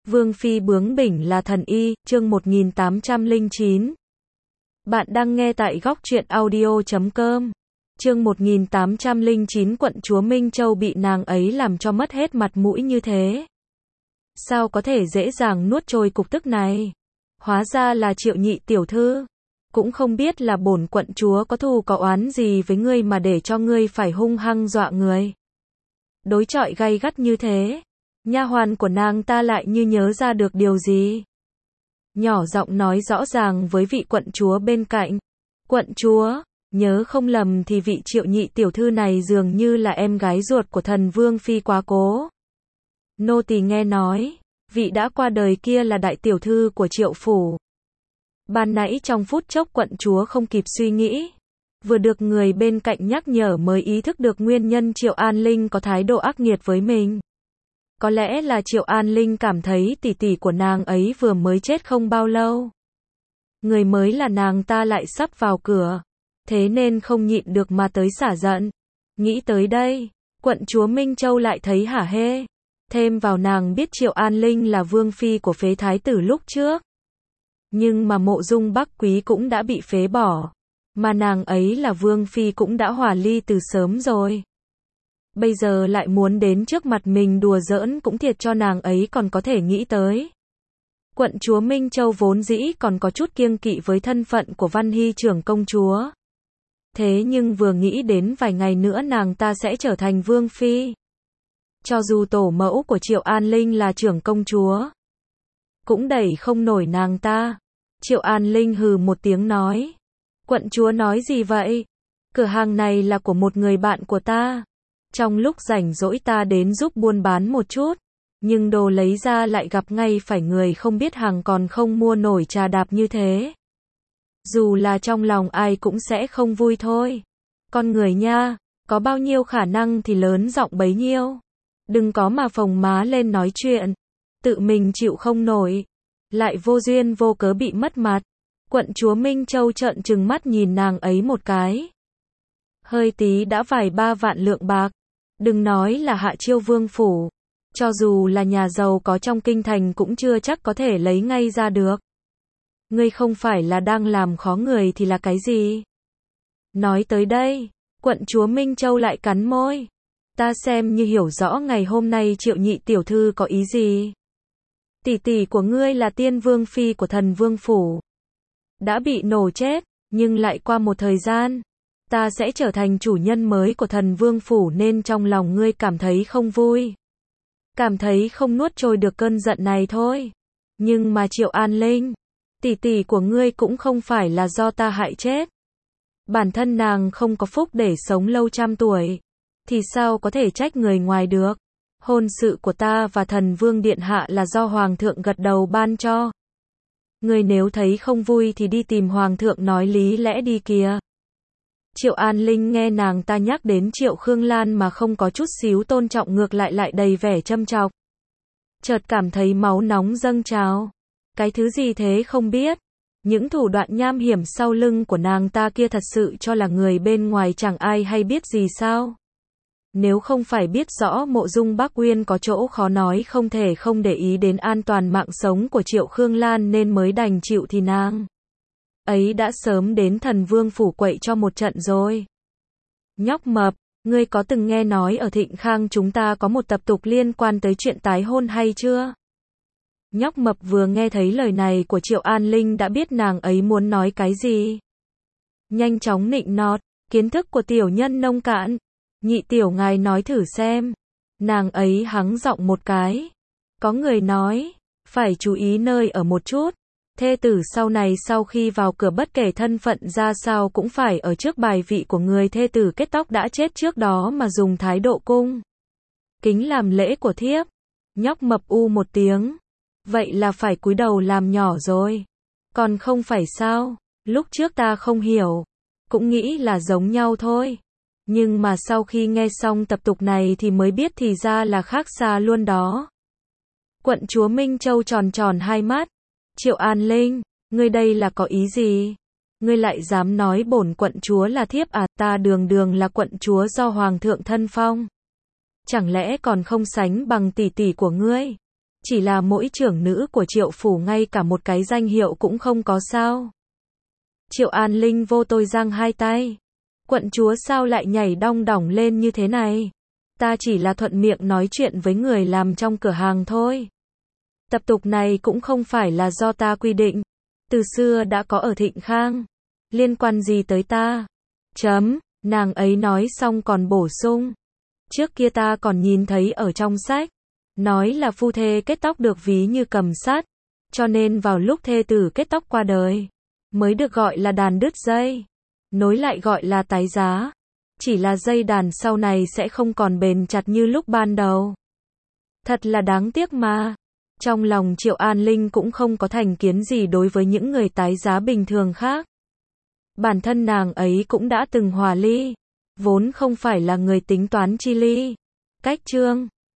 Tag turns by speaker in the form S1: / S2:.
S1: Vương phi bướng bỉnh là thần y, chương 1809. Bạn đang nghe tại góc truyện audio.com. Chương 1809 quận chúa Minh Châu bị nàng ấy làm cho mất hết mặt mũi như thế. Sao có thể dễ dàng nuốt trôi cục tức này? Hóa ra là Triệu nhị tiểu thư. Cũng không biết là bổn quận chúa có thù có oán gì với ngươi mà để cho ngươi phải hung hăng dọa người. Đối chọi gay gắt như thế. Nha hoàn của nàng ta lại như nhớ ra được điều gì. Nhỏ giọng nói rõ ràng với vị quận chúa bên cạnh. Quận chúa, nhớ không lầm thì vị Triệu nhị tiểu thư này dường như là em gái ruột của thần vương phi quá cố. Nô tỳ nghe nói, vị đã qua đời kia là đại tiểu thư của Triệu phủ. Ban nãy trong phút chốc quận chúa không kịp suy nghĩ. Vừa được người bên cạnh nhắc nhở mới ý thức được nguyên nhân Triệu An Linh có thái độ ác nghiệt với mình. Có lẽ là Triệu An Linh cảm thấy tỷ tỷ của nàng ấy vừa mới chết không bao lâu. Người mới là nàng ta lại sắp vào cửa. Thế nên không nhịn được mà tới xả giận. Nghĩ tới đây, quận chúa Minh Châu lại thấy hả hê. Thêm vào nàng biết Triệu An Linh là vương phi của phế thái tử lúc trước. Nhưng mà Mộ Dung Bắc Quý cũng đã bị phế bỏ. Mà nàng ấy là vương phi cũng đã hòa ly từ sớm rồi. Bây giờ lại muốn đến trước mặt mình đùa giỡn cũng thiệt cho nàng ấy còn có thể nghĩ tới. Quận chúa Minh Châu vốn dĩ còn có chút kiêng kỵ với thân phận của Văn Hy trưởng công chúa. Thế nhưng vừa nghĩ đến vài ngày nữa nàng ta sẽ trở thành vương phi. Cho dù tổ mẫu của Triệu An Linh là trưởng công chúa, cũng đẩy không nổi nàng ta. Triệu An Linh hừ một tiếng nói. Quận chúa nói gì vậy? Cửa hàng này là của một người bạn của ta. Trong lúc rảnh rỗi ta đến giúp buôn bán một chút. Nhưng đồ lấy ra lại gặp ngay phải người không biết hàng còn không mua nổi trà đạp như thế. Dù là trong lòng ai cũng sẽ không vui thôi. Con người nha, có bao nhiêu khả năng thì lớn giọng bấy nhiêu. Đừng có mà phồng má lên nói chuyện. Tự mình chịu không nổi. Lại vô duyên vô cớ bị mất mặt. Quận chúa Minh Châu trợn trừng mắt nhìn nàng ấy một cái. Hơi tí đã vài 3 vạn lượng bạc. Đừng nói là Hạ Chiêu vương phủ. Cho dù là nhà giàu có trong kinh thành cũng chưa chắc có thể lấy ngay ra được. Ngươi không phải là đang làm khó người thì là cái gì? Nói tới đây, quận chúa Minh Châu lại cắn môi. Ta xem như hiểu rõ ngày hôm nay Triệu nhị tiểu thư có ý gì. Tỷ tỷ của ngươi là tiên vương phi của thần vương phủ. Đã bị nổ chết, nhưng lại qua một thời gian, ta sẽ trở thành chủ nhân mới của thần vương phủ nên trong lòng ngươi cảm thấy không vui. Cảm thấy không nuốt trôi được cơn giận này thôi. Nhưng mà Triệu An Linh, tỷ tỷ của ngươi cũng không phải là do ta hại chết. Bản thân nàng không có phúc để sống lâu trăm tuổi. Thì sao có thể trách người ngoài được. Hôn sự của ta và thần vương điện hạ là do hoàng thượng gật đầu ban cho. Ngươi nếu thấy không vui thì đi tìm hoàng thượng nói lý lẽ đi kìa. Triệu An Linh nghe nàng ta nhắc đến Triệu Khương Lan mà không có chút xíu tôn trọng ngược lại đầy vẻ châm chọc. Chợt cảm thấy máu nóng dâng trào. Cái thứ gì thế không biết. Những thủ đoạn nham hiểm sau lưng của nàng ta kia thật sự cho là người bên ngoài chẳng ai hay biết gì sao. Nếu không phải biết rõ Mộ Dung Bắc Uyên có chỗ khó nói không thể không để ý đến an toàn mạng sống của Triệu Khương Lan nên mới đành chịu thì nàng ấy đã sớm đến thần vương phủ quậy cho một trận rồi. Nhóc mập, ngươi có từng nghe nói ở Thịnh Khang chúng ta có một tập tục liên quan tới chuyện tái hôn hay chưa? Nhóc mập vừa nghe thấy lời này của Triệu An Linh đã biết nàng ấy muốn nói cái gì. Nhanh chóng nịnh nọt, kiến thức của tiểu nhân nông cạn. Nhị tiểu ngài nói thử xem. Nàng ấy hắng giọng một cái. Có người nói, phải chú ý nơi ở một chút. Thê tử sau này sau khi vào cửa bất kể thân phận ra sao cũng phải ở trước bài vị của người thê tử kết tóc đã chết trước đó mà dùng thái độ cung kính làm lễ của thiếp. Nhóc mập u một tiếng. Vậy là phải cúi đầu làm nhỏ rồi. Còn không phải sao, lúc trước ta không hiểu. Cũng nghĩ là giống nhau thôi. Nhưng mà sau khi nghe xong tập tục này thì mới biết thì ra là khác xa luôn đó. Quận chúa Minh Châu tròn tròn hai mắt. Triệu An Linh, ngươi đây là có ý gì? Ngươi lại dám nói bổn quận chúa là thiếp à? Ta đường đường là quận chúa do hoàng thượng thân phong. Chẳng lẽ còn không sánh bằng tỷ tỷ của ngươi? Chỉ là mỗi trưởng nữ của Triệu phủ ngay cả một cái danh hiệu cũng không có sao. Triệu An Linh vô tội giang hai tay. Quận chúa sao lại nhảy đong đỏng lên như thế này? Ta chỉ là thuận miệng nói chuyện với người làm trong cửa hàng thôi. Tập tục này cũng không phải là do ta quy định. Từ xưa đã có ở Thịnh Khang. Liên quan gì tới ta? Nàng ấy nói xong còn bổ sung. Trước kia ta còn nhìn thấy ở trong sách. Nói là phu thê kết tóc được ví như cầm sắt. Cho nên vào lúc thê tử kết tóc qua đời, mới được gọi là đàn đứt dây. Nối lại gọi là tái giá. Chỉ là dây đàn sau này sẽ không còn bền chặt như lúc ban đầu. Thật là đáng tiếc mà. Trong lòng Triệu An Linh cũng không có thành kiến gì đối với những người tái giá bình thường khác. Bản thân nàng ấy cũng đã từng hòa ly. Vốn không phải là người tính toán chi ly. Cách chương